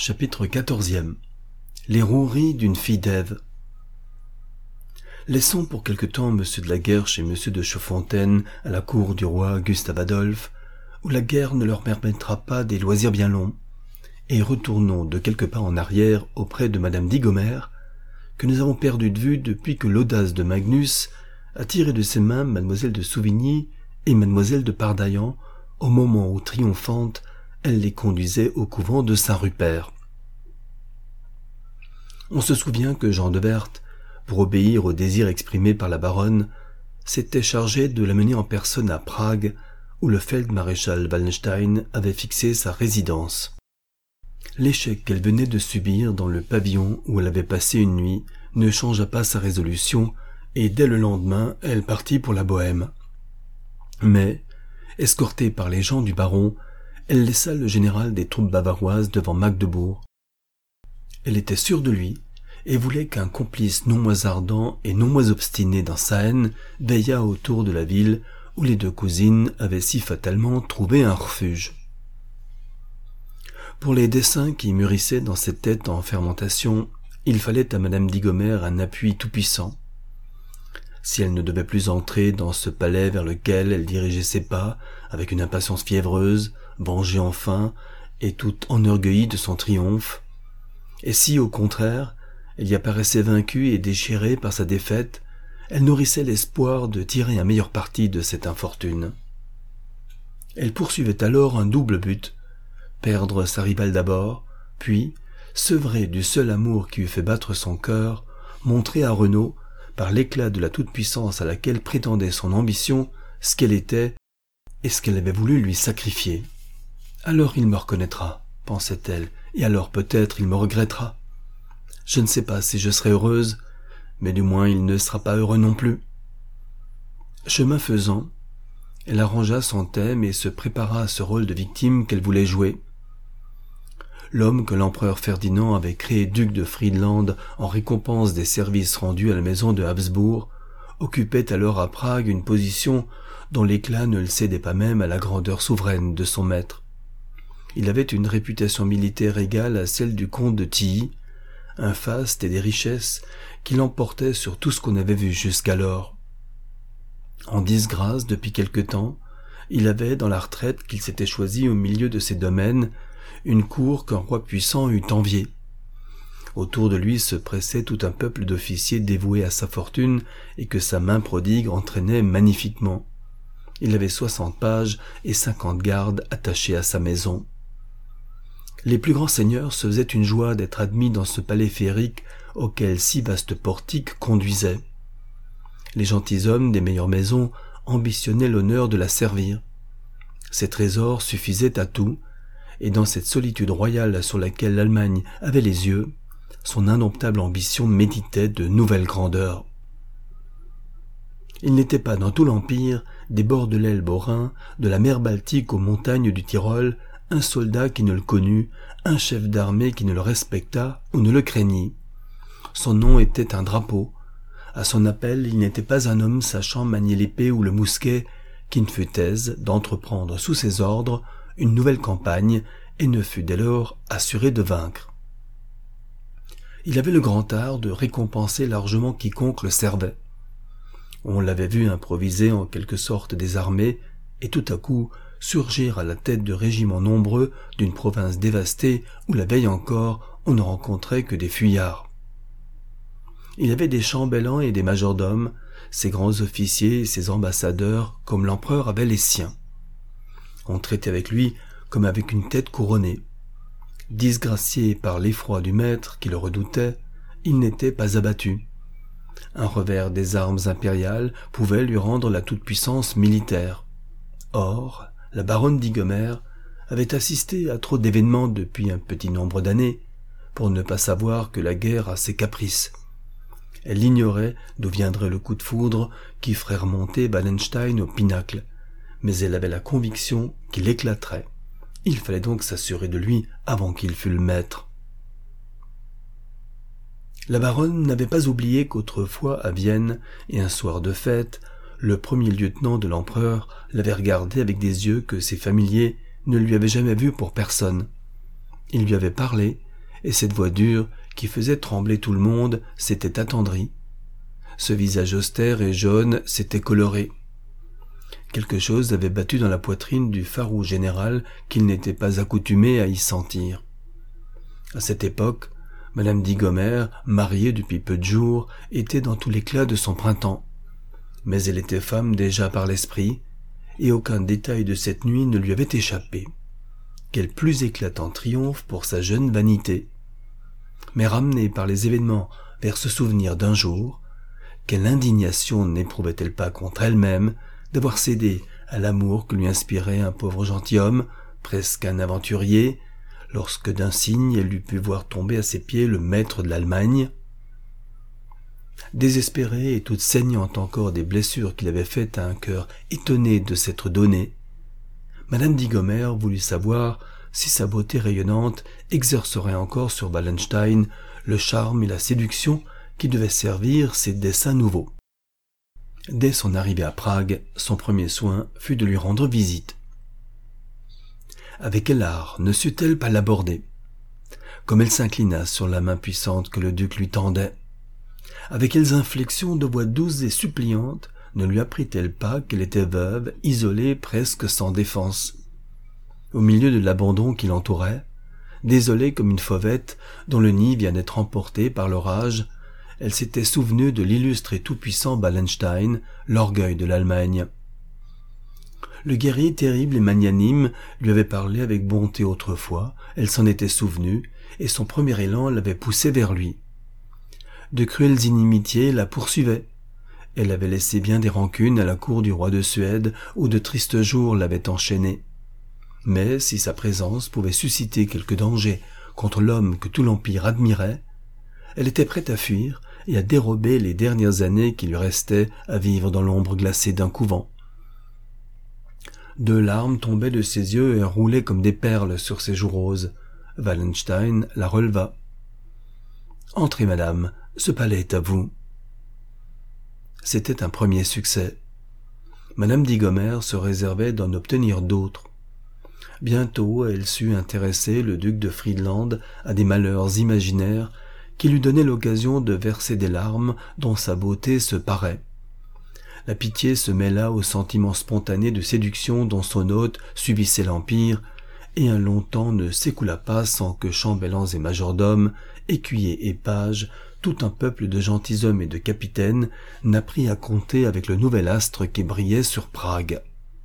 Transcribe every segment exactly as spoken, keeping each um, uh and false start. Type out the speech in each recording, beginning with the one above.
Chapitre quatorzième. Les roueries d'une fille d'Ève. Laissons pour quelque temps Monsieur de la Guerre chez Monsieur de Chaudfontaine à la cour du roi Gustave Adolphe, où la guerre ne leur permettra pas des loisirs bien longs, et retournons de quelques pas en arrière auprès de Madame Digomère, que nous avons perdue de vue depuis que l'audace de Magnus a tiré de ses mains Mademoiselle de Souvigny et Mademoiselle de Pardaillan au moment où, triomphante, elle les conduisait au couvent de Saint-Rupert. On se souvient que Jean de Werth, pour obéir au désir exprimé par la baronne, s'était chargé de l'amener en personne à Prague, où le feld-maréchal Wallenstein avait fixé sa résidence. L'échec qu'elle venait de subir dans le pavillon où elle avait passé une nuit ne changea pas sa résolution, et dès le lendemain, elle partit pour la Bohême. Mais, escortée par les gens du baron, elle laissa le général des troupes bavaroises devant Magdebourg. Elle était sûre de lui, et voulait qu'un complice non moins ardent et non moins obstiné dans sa haine veillât autour de la ville où les deux cousines avaient si fatalement trouvé un refuge. Pour les desseins qui mûrissaient dans cette tête en fermentation, il fallait à Madame Digomère un appui tout-puissant. Si elle ne devait plus entrer dans ce palais vers lequel elle dirigeait ses pas, avec une impatience fiévreuse, vengée enfin, et toute enorgueillie de son triomphe, et si, au contraire, elle y apparaissait vaincue et déchirée par sa défaite, elle nourrissait l'espoir de tirer un meilleur parti de cette infortune. Elle poursuivait alors un double but, perdre sa rivale d'abord, puis, sevrée du seul amour qui eût fait battre son cœur, montrer à Renaud, par l'éclat de la toute-puissance à laquelle prétendait son ambition, ce qu'elle était et ce qu'elle avait voulu lui sacrifier. Alors il me reconnaîtra, pensait-elle, et alors peut-être il me regrettera. Je ne sais pas si je serai heureuse, mais du moins il ne sera pas heureux non plus. Chemin faisant, elle arrangea son thème et se prépara à ce rôle de victime qu'elle voulait jouer. L'homme que l'empereur Ferdinand avait créé duc de Friedland en récompense des services rendus à la maison de Habsbourg occupait alors à Prague une position dont l'éclat ne le cédait pas même à la grandeur souveraine de son maître. Il avait une réputation militaire égale à celle du comte de Tilly, un faste et des richesses qui l'emportaient sur tout ce qu'on avait vu jusqu'alors. En disgrâce depuis quelque temps, il avait, dans la retraite qu'il s'était choisie au milieu de ses domaines, une cour qu'un roi puissant eût enviée. Autour de lui se pressait tout un peuple d'officiers dévoués à sa fortune et que sa main prodigue entraînait magnifiquement. Il avait soixante pages et cinquante gardes attachés à sa maison. Les plus grands seigneurs se faisaient une joie d'être admis dans ce palais féerique auquel six vastes portiques conduisaient. Les gentilshommes des meilleures maisons ambitionnaient l'honneur de la servir. Ses trésors suffisaient à tout, et dans cette solitude royale sur laquelle l'Allemagne avait les yeux, son indomptable ambition méditait de nouvelles grandeurs. Il n'était pas dans tout l'Empire, des bords de l'Elbe au Rhin, de la mer Baltique aux montagnes du Tyrol, un soldat qui ne le connût, un chef d'armée qui ne le respectât ou ne le craignît. Son nom était un drapeau. À son appel, il n'était pas un homme sachant manier l'épée ou le mousquet qui ne fût aise d'entreprendre sous ses ordres une nouvelle campagne et ne fut dès lors assuré de vaincre. Il avait le grand art de récompenser largement quiconque le servait. On l'avait vu improviser en quelque sorte des armées et tout à coup surgir à la tête de régiments nombreux d'une province dévastée où la veille encore on ne rencontrait que des fuyards. Il avait des chambellans et des majordomes, ses grands officiers et ses ambassadeurs comme l'empereur avait les siens. On traitait avec lui comme avec une tête couronnée. Disgracié par l'effroi du maître qui le redoutait, il n'était pas abattu. Un revers des armes impériales pouvait lui rendre la toute-puissance militaire. Or, la baronne Digomère avait assisté à trop d'événements depuis un petit nombre d'années pour ne pas savoir que la guerre a ses caprices. Elle ignorait d'où viendrait le coup de foudre qui ferait remonter Wallenstein au pinacle, mais elle avait la conviction qu'il éclaterait. Il fallait donc s'assurer de lui avant qu'il fût le maître. La baronne n'avait pas oublié qu'autrefois, à Vienne, et un soir de fête, le premier lieutenant de l'empereur l'avait regardé avec des yeux que ses familiers ne lui avaient jamais vus pour personne. Il lui avait parlé, et cette voix dure, qui faisait trembler tout le monde, s'était attendrie. Ce visage austère et jaune s'était coloré. Quelque chose avait battu dans la poitrine du farouche général qu'il n'était pas accoutumé à y sentir. À cette époque, Madame Diggomer, mariée depuis peu de jours, était dans tout l'éclat de son printemps. Mais elle était femme déjà par l'esprit, et aucun détail de cette nuit ne lui avait échappé. Quel plus éclatant triomphe pour sa jeune vanité! Mais ramenée par les événements vers ce souvenir d'un jour, quelle indignation n'éprouvait-elle pas contre elle-même d'avoir cédé à l'amour que lui inspirait un pauvre gentilhomme, presque un aventurier, lorsque d'un signe elle eût pu voir tomber à ses pieds le maître de l'Allemagne. Désespérée et toute saignante encore des blessures qu'il avait faites à un cœur étonné de s'être donné, Madame Diggomer voulut savoir si sa beauté rayonnante exercerait encore sur Wallenstein le charme et la séduction qui devaient servir ses desseins nouveaux. Dès son arrivée à Prague, son premier soin fut de lui rendre visite. Avec quel art ne sut-elle pas l'aborder? Comme elle s'inclina sur la main puissante que le duc lui tendait. Avec quelles inflexions de voix douces et suppliantes ne lui apprit-elle pas qu'elle était veuve, isolée, presque sans défense? Au milieu de l'abandon qui l'entourait, désolée comme une fauvette dont le nid vient d'être emporté par l'orage, elle s'était souvenue de l'illustre et tout-puissant Wallenstein, l'orgueil de l'Allemagne. Le guerrier terrible et magnanime lui avait parlé avec bonté autrefois, elle s'en était souvenue, et son premier élan l'avait poussée vers lui. De cruelles inimitiés la poursuivaient. Elle avait laissé bien des rancunes à la cour du roi de Suède, où de tristes jours l'avaient enchaînée. Mais si sa présence pouvait susciter quelque danger contre l'homme que tout l'Empire admirait, elle était prête à fuir et à dérober les dernières années qui lui restaient à vivre dans l'ombre glacée d'un couvent. Deux larmes tombaient de ses yeux et roulaient comme des perles sur ses joues roses. Wallenstein la releva. « Entrez, madame, ce palais est à vous. » C'était un premier succès. Madame Diggomer se réservait d'en obtenir d'autres. Bientôt, elle sut intéresser le duc de Friedland à des malheurs imaginaires qui lui donnaient l'occasion de verser des larmes dont sa beauté se parait. La pitié se mêla au sentiment spontané de séduction dont son hôte subissait l'empire, et un long temps ne s'écoula pas sans que chambellans et majordomes, écuyers et pages, tout un peuple de gentilshommes et de capitaines n'apprit à compter avec le nouvel astre qui brillait sur Prague.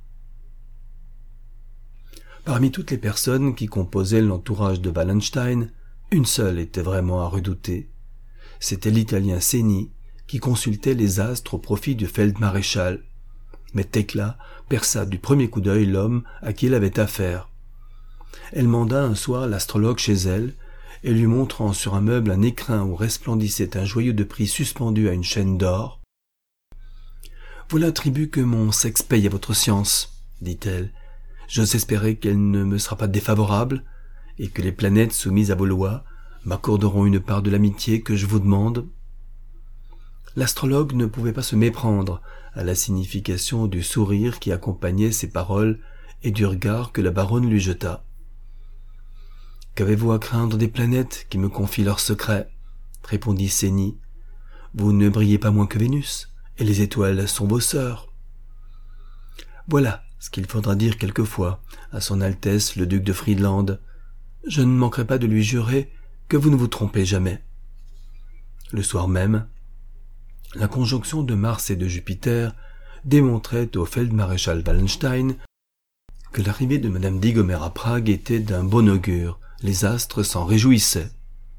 Parmi toutes les personnes qui composaient l'entourage de Wallenstein, une seule était vraiment à redouter. C'était l'Italien Ceni, qui consultait les astres au profit du feld-maréchal. Mais Thekla perça du premier coup d'œil l'homme à qui elle avait affaire. Elle manda un soir l'astrologue chez elle, et lui montrant sur un meuble un écrin où resplendissait un joyau de prix suspendu à une chaîne d'or. « Voilà un tribut que mon sexe paye à votre science, dit-elle. J'ose espérer qu'elle ne me sera pas défavorable, et que les planètes soumises à vos lois m'accorderont une part de l'amitié que je vous demande. » L'astrologue ne pouvait pas se méprendre à la signification du sourire qui accompagnait ces paroles et du regard que la baronne lui jeta. « Qu'avez-vous à craindre des planètes qui me confient leurs secrets ?» répondit Ceni. « Vous ne brillez pas moins que Vénus, et les étoiles sont vos sœurs. » Voilà ce qu'il faudra dire quelquefois à son Altesse le duc de Friedland. Je ne manquerai pas de lui jurer que vous ne vous trompez jamais. Le soir même, la conjonction de Mars et de Jupiter démontrait au feld-maréchal Wallenstein que l'arrivée de Madame Diggomer à Prague était d'un bon augure. Les astres s'en réjouissaient.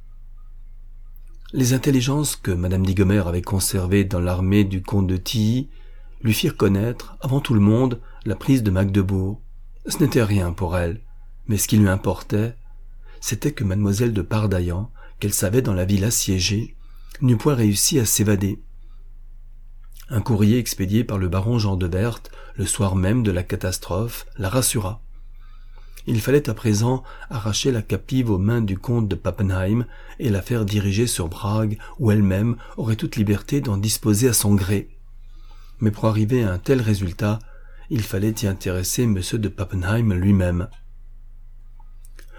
Les intelligences que Madame Diggomer avait conservées dans l'armée du comte de Tilly lui firent connaître, avant tout le monde, la prise de Magdebourg. Ce n'était rien pour elle, mais ce qui lui importait, c'était que mademoiselle de Pardaillan, qu'elle savait dans la ville assiégée, n'eût point réussi à s'évader. Un courrier expédié par le baron Jean de Werth, le soir même de la catastrophe, la rassura. Il fallait à présent arracher la captive aux mains du comte de Pappenheim et la faire diriger sur Prague, où elle-même aurait toute liberté d'en disposer à son gré. Mais pour arriver à un tel résultat, il fallait y intéresser M. de Pappenheim lui-même.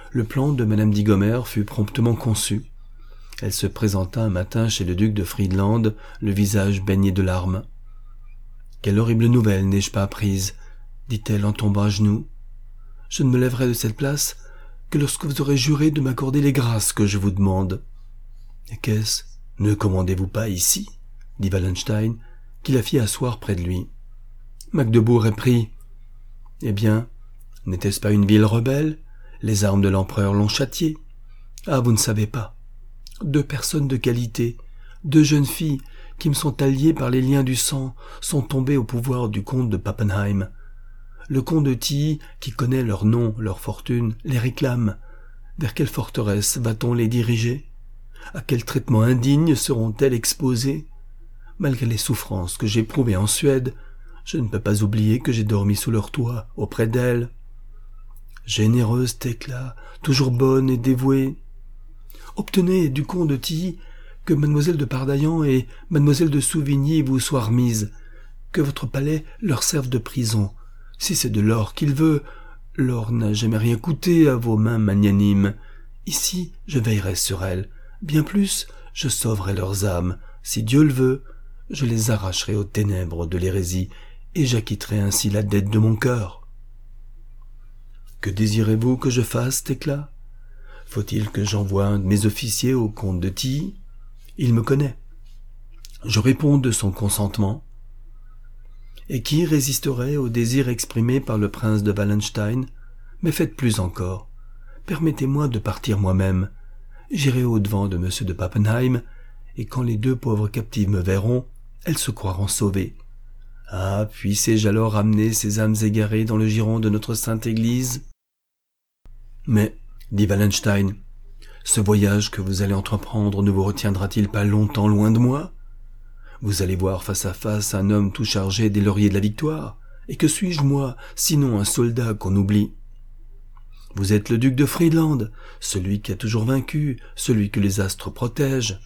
le plan de madame Digomer fut promptement conçu. Elle se présenta un matin chez le duc de Friedland, le visage baigné de larmes. « Quelle horrible nouvelle n'ai-je pas apprise ?» dit-elle en tombant à genoux. « Je ne me lèverai de cette place que lorsque vous aurez juré de m'accorder les grâces que je vous demande. »« Et qu'est-ce ? Ne commandez-vous pas ici ?» dit Wallenstein, qui la fit asseoir près de lui. Magdebourg est pris. « Eh bien, n'était-ce pas une ville rebelle ? Les armes de l'empereur l'ont châtié. Ah, vous ne savez pas. Deux personnes de qualité, deux jeunes filles qui me sont alliées par les liens du sang, sont tombées au pouvoir du comte de Pappenheim. Le comte de Tilly, qui connaît leur nom, leur fortune, les réclame. Vers quelle forteresse va-t-on les diriger ? À quel traitement indigne seront-elles exposées ? Malgré les souffrances que j'ai éprouvées en Suède, je ne peux pas oublier que j'ai dormi sous leur toit, auprès d'elles. Généreuse Thecla, toujours bonne et dévouée. Obtenez du comte de Tilly que mademoiselle de Pardaillan et mademoiselle de Souvigny vous soient remises, que votre palais leur serve de prison. Si c'est de l'or qu'il veut, l'or n'a jamais rien coûté à vos mains magnanimes. Ici, je veillerai sur elles. Bien plus, je sauverai leurs âmes. Si Dieu le veut, je les arracherai aux ténèbres de l'hérésie et j'acquitterai ainsi la dette de mon cœur. Que désirez-vous que je fasse, Thecla ? Faut-il que j'envoie un de mes officiers au comte de Tilly ? Il me connaît. Je réponds de son consentement. Et qui résisterait au désir exprimé par le prince de Wallenstein ? Mais faites plus encore. Permettez-moi de partir moi-même. J'irai au-devant de M. de Pappenheim, et quand les deux pauvres captives me verront, elles se croiront sauvées. Ah, puissé-je alors amener ces âmes égarées dans le giron de notre sainte Église ? Mais, dit Wallenstein, ce voyage que vous allez entreprendre ne vous retiendra-t-il pas longtemps loin de moi ? Vous allez voir face à face un homme tout chargé des lauriers de la victoire. Et que suis-je, moi, sinon un soldat qu'on oublie ? Vous êtes le duc de Friedland, celui qui a toujours vaincu, celui que les astres protègent.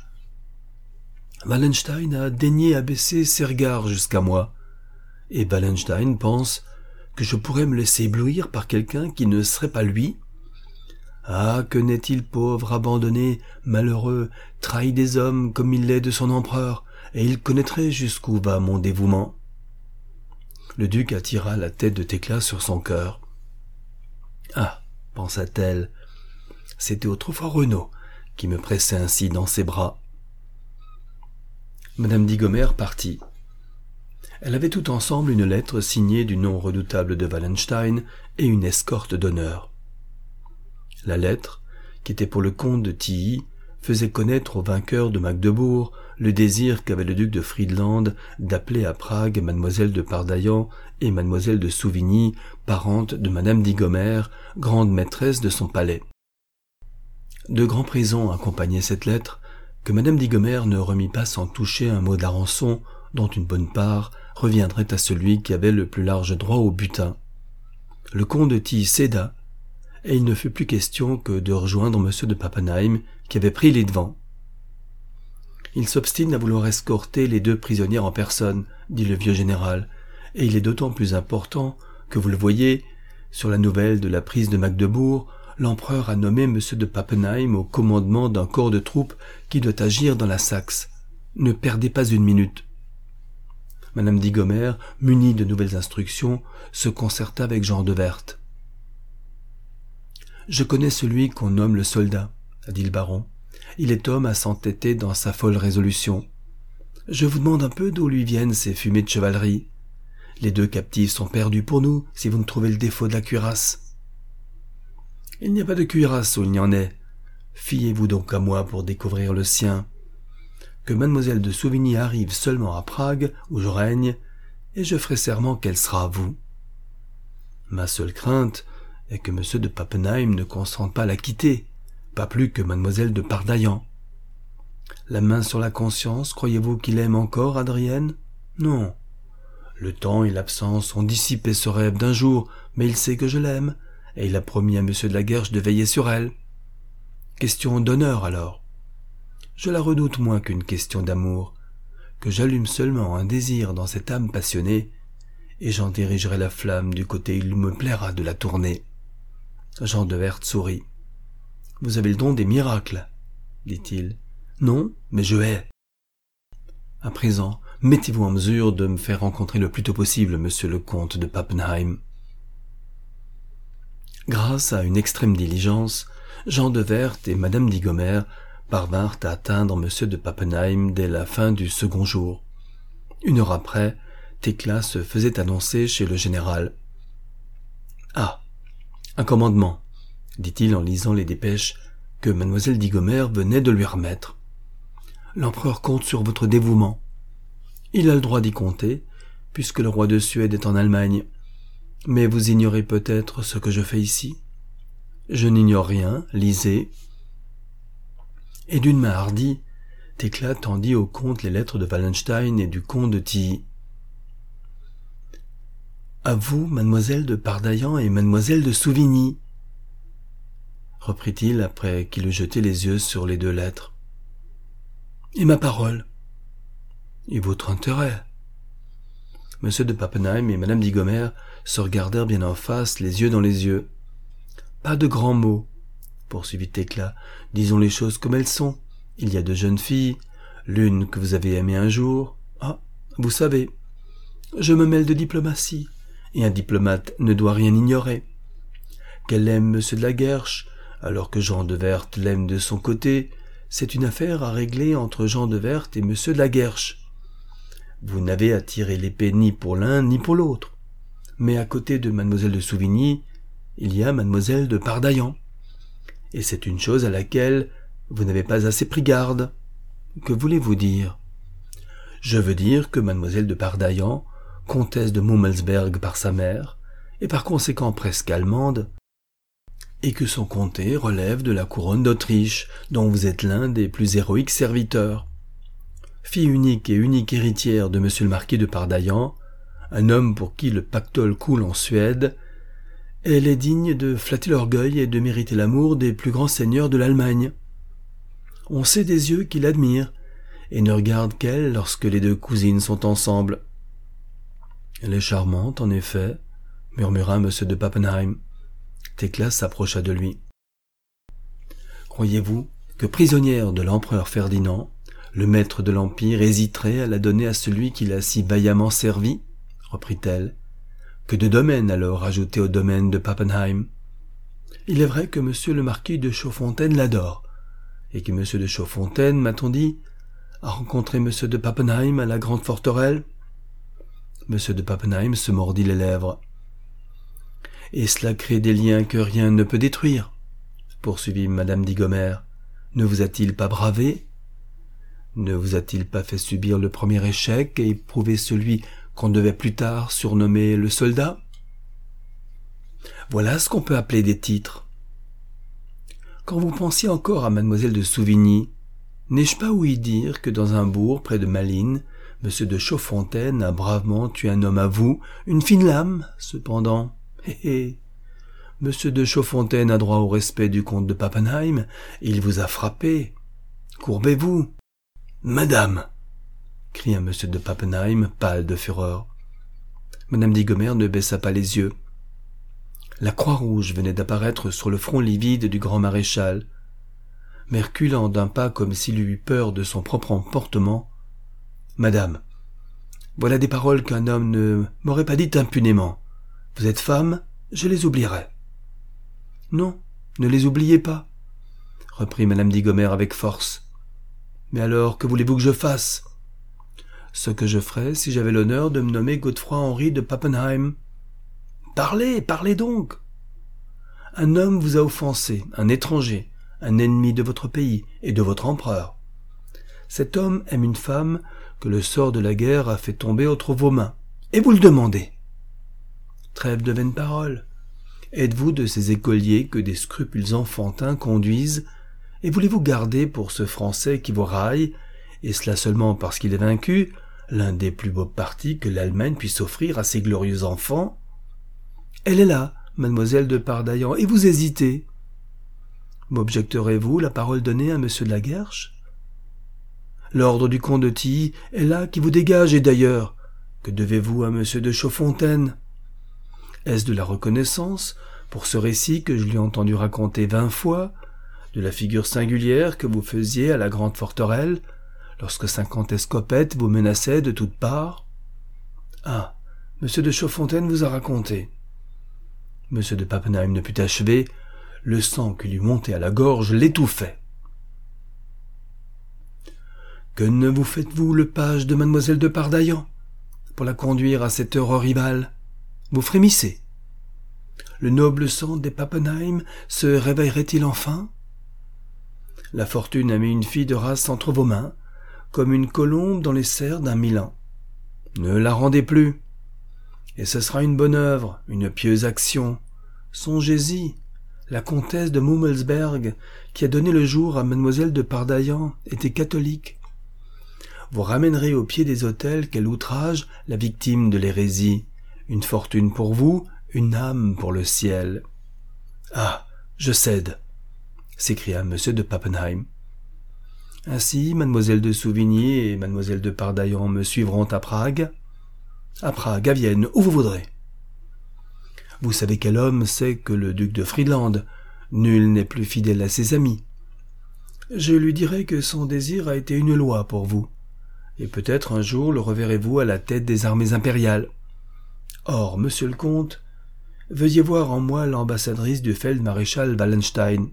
Wallenstein a daigné abaisser ses regards jusqu'à moi. Et Wallenstein pense que je pourrais me laisser éblouir par quelqu'un qui ne serait pas lui. Ah, que n'est-il pauvre, abandonné, malheureux, trahi des hommes comme il l'est de son empereur, et il connaîtrait jusqu'où va mon dévouement. Le duc attira la tête de Thecla sur son cœur. Ah, pensa-t-elle, c'était autrefois Renaud qui me pressait ainsi dans ses bras. Madame Digomer partit. Elle avait tout ensemble une lettre signée du nom redoutable de Wallenstein et une escorte d'honneur. La lettre, qui était pour le comte de Tilly, faisait connaître au vainqueur de Magdebourg le désir qu'avait le duc de Friedland d'appeler à Prague mademoiselle de Pardaillan et mademoiselle de Souvigny, parentes de madame Digomer, grande maîtresse de son palais. De grands présents accompagnaient cette lettre, que madame Digomer ne remit pas sans toucher un mot de la rançon, dont une bonne part reviendrait à celui qui avait le plus large droit au butin. Le comte de Tilly céda, et il ne fut plus question que de rejoindre M. de Pappenheim, qui avait pris les devants. « Il s'obstine à vouloir escorter les deux prisonnières en personne, dit le vieux général, et il est d'autant plus important que, vous le voyez, sur la nouvelle de la prise de Magdebourg, l'empereur a nommé M. de Pappenheim au commandement d'un corps de troupes qui doit agir dans la Saxe. Ne perdez pas une minute. » Madame Digomer, munie de nouvelles instructions, se concerta avec Jean de Werth. « Je connais celui qu'on nomme le soldat, » a dit le baron. « Il est homme à s'entêter dans sa folle résolution. Je vous demande un peu d'où lui viennent ces fumées de chevalerie. Les deux captifs sont perdus pour nous, si vous ne trouvez le défaut de la cuirasse. »« Il n'y a pas de cuirasse où il n'y en est. Fiez-vous donc à moi pour découvrir le sien. Que mademoiselle de Souvigny arrive seulement à Prague, où je règne, et je ferai serment qu'elle sera à vous. Ma seule crainte est que M. de Pappenheim ne consente pas à la quitter, pas plus que mademoiselle de Pardaillan. La main sur la conscience, croyez-vous qu'il aime encore Adrienne? Non. Le temps et l'absence ont dissipé ce rêve d'un jour, mais il sait que je l'aime, et il a promis à M. de la Guerche de veiller sur elle. Question d'honneur, alors. Je la redoute moins qu'une question d'amour, que j'allume seulement un désir dans cette âme passionnée, et j'en dirigerai la flamme du côté où il me plaira de la tourner. Jean de Werth sourit. Vous avez le don des miracles, dit-il. Non, mais je hais. À présent, mettez-vous en mesure de me faire rencontrer le plus tôt possible monsieur le comte de Pappenheim. Grâce à une extrême diligence, Jean de Werth et madame Digomer parvinrent à atteindre monsieur de Pappenheim dès la fin du second jour. Une heure après, Thekla se faisait annoncer chez le général. « Ah, un commandement !» dit-il en lisant les dépêches que mademoiselle Digomer venait de lui remettre. « L'empereur compte sur votre dévouement. Il a le droit d'y compter, puisque le roi de Suède est en Allemagne. Mais vous ignorez peut-être ce que je fais ici. Je n'ignore rien, lisez. » Et d'une main hardie, Thekla tendit au comte les lettres de Wallenstein et du comte de Tilly. « À vous, mademoiselle de Pardaillan et mademoiselle de Souvigny, » reprit-il après qu'il eut jeté les yeux sur les deux lettres. « Et ma parole. Et votre intérêt. » Monsieur de Pappenheim et madame Digomer se regardèrent bien en face, les yeux dans les yeux. « Pas de grands mots, » poursuivit Thekla. « Disons les choses comme elles sont. Il y a deux jeunes filles, l'une que vous avez aimée un jour. Ah, vous savez, je me mêle de diplomatie, et un diplomate ne doit rien ignorer. Qu'elle aime monsieur de la Guerche, alors que Jean de Werth l'aime de son côté, c'est une affaire à régler entre Jean de Werth et monsieur de la Guerche. Vous n'avez à tirer l'épée ni pour l'un ni pour l'autre. Mais à côté de mademoiselle de Souvigny, il y a mademoiselle de Pardaillan. Et c'est une chose à laquelle vous n'avez pas assez pris garde. Que voulez-vous dire? Je veux dire que mademoiselle de Pardaillan, comtesse de Mommelsberg par sa mère, et par conséquent presque allemande, et que son comté relève de la couronne d'Autriche, dont vous êtes l'un des plus héroïques serviteurs. Fille unique et unique héritière de monsieur le marquis de Pardaillan, un homme pour qui le pactole coule en Suède, elle est digne de flatter l'orgueil et de mériter l'amour des plus grands seigneurs de l'Allemagne. On sait des yeux qui l'admirent, et ne regardent qu'elle lorsque les deux cousines sont ensemble. Elle est charmante, en effet, murmura monsieur de Pappenheim. Thekla s'approcha de lui. Croyez-vous que, prisonnière de l'empereur Ferdinand, le maître de l'Empire hésiterait à la donner à celui qui l'a si vaillamment servi, reprit-elle. Que de domaines alors ajoutés au domaine de Pappenheim. Il est vrai que monsieur le marquis de Chaudfontaine l'adore, et que monsieur de Chaudfontaine, m'a-t-on dit, a rencontré monsieur de Pappenheim à la grande forterelle. Monsieur de Pappenheim se mordit les lèvres. Et cela crée des liens que rien ne peut détruire, poursuivit madame Digomer. Ne vous a-t-il pas bravé? Ne vous a-t-il pas fait subir le premier échec et éprouver celui qu'on devait plus tard surnommer le soldat? Voilà ce qu'on peut appeler des titres. Quand vous pensiez encore à mademoiselle de Souvigny, n'ai-je pas ouï dire que dans un bourg près de Malines, monsieur de Chaudfontaine a bravement tué un homme à vous, une fine lame, cependant. Hé hé. Monsieur de Chaudfontaine a droit au respect du comte de Pappenheim, et il vous a frappé. Courbez-vous. Madame, cria monsieur de Pappenheim, pâle de fureur. Madame Digomer ne baissa pas les yeux. La croix rouge venait d'apparaître sur le front livide du grand maréchal. Mais reculant d'un pas comme s'il eût eu peur de son propre emportement, « Madame, voilà des paroles qu'un homme ne m'aurait pas dites impunément. Vous êtes femme, je les oublierai. »« Non, ne les oubliez pas, » reprit madame Digomer avec force. « Mais alors, que voulez-vous que je fasse ?»« Ce que je ferais si j'avais l'honneur de me nommer Godefroy-Henri de Pappenheim. »« Parlez, parlez donc !»« Un homme vous a offensé, un étranger, un ennemi de votre pays et de votre empereur. Cet homme aime une femme que le sort de la guerre a fait tomber entre vos mains, et vous le demandez. Trêve de vaines paroles. Êtes-vous de ces écoliers que des scrupules enfantins conduisent, et voulez-vous garder pour ce Français qui vous raille, et cela seulement parce qu'il est vaincu, l'un des plus beaux partis que l'Allemagne puisse offrir à ses glorieux enfants? Elle est là, mademoiselle de Pardaillan, et vous hésitez. M'objecterez-vous la parole donnée à monsieur de la Guerche? L'ordre du comte de Tilly est là qui vous dégage, et d'ailleurs, que devez-vous à monsieur de Chaudfontaine? Est-ce de la reconnaissance pour ce récit que je lui ai entendu raconter vingt fois, de la figure singulière que vous faisiez à la grande forterelle, lorsque cinquante escopettes vous menaçaient de toutes parts? Ah, Monsieur de Chaudfontaine vous a raconté. Monsieur de Pappenheim ne put achever, le sang qui lui montait à la gorge l'étouffait. Que ne vous faites-vous le page de mademoiselle de Pardaillan pour la conduire à cette heure horrible? Vous frémissez. Le noble sang des Pappenheim se réveillerait-il enfin? La fortune a mis une fille de race entre vos mains, comme une colombe dans les serres d'un Milan. Ne la rendez plus. Et ce sera une bonne œuvre, une pieuse action. Songez-y, la comtesse de Mummelsberg, qui a donné le jour à mademoiselle de Pardaillan, était catholique. Vous ramènerez au pied des autels qu'elle outrage la victime de l'hérésie. Une fortune pour vous, une âme pour le ciel. Ah, je cède, s'écria monsieur de Pappenheim. Ainsi, mademoiselle de Souvigny et mademoiselle de Pardaillan me suivront à Prague. À Prague, à Vienne, où vous voudrez. Vous savez quel homme c'est que le duc de Friedland. Nul n'est plus fidèle à ses amis. Je lui dirai que son désir a été une loi pour vous, et peut-être un jour le reverrez-vous à la tête des armées impériales. Or, monsieur le comte, veuillez voir en moi l'ambassadrice du feld-maréchal Wallenstein.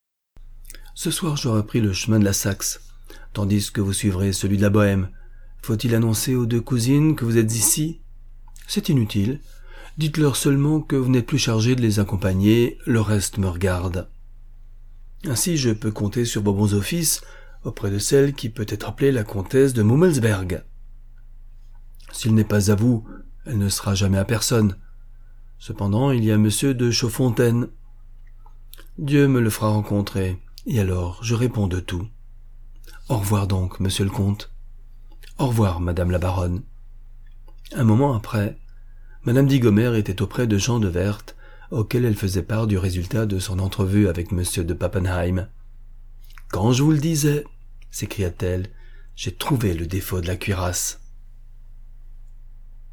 Ce soir j'aurai pris le chemin de la Saxe, tandis que vous suivrez celui de la Bohême. Faut-il annoncer aux deux cousines que vous êtes ici? C'est inutile. Dites-leur seulement que vous n'êtes plus chargé de les accompagner, le reste me regarde. Ainsi je peux compter sur vos bons offices auprès de celle qui peut être appelée la comtesse de Mummelsberg. S'il n'est pas à vous, elle ne sera jamais à personne. Cependant, il y a monsieur de Chaudfontaine. Dieu me le fera rencontrer, et alors je réponds de tout. Au revoir donc, monsieur le comte. Au revoir, madame la baronne. Un moment après, madame Digomer était auprès de Jean de Werth, auquel elle faisait part du résultat de son entrevue avec monsieur de Pappenheim. « Quand je vous le disais, s'écria-t-elle, j'ai trouvé le défaut de la cuirasse. »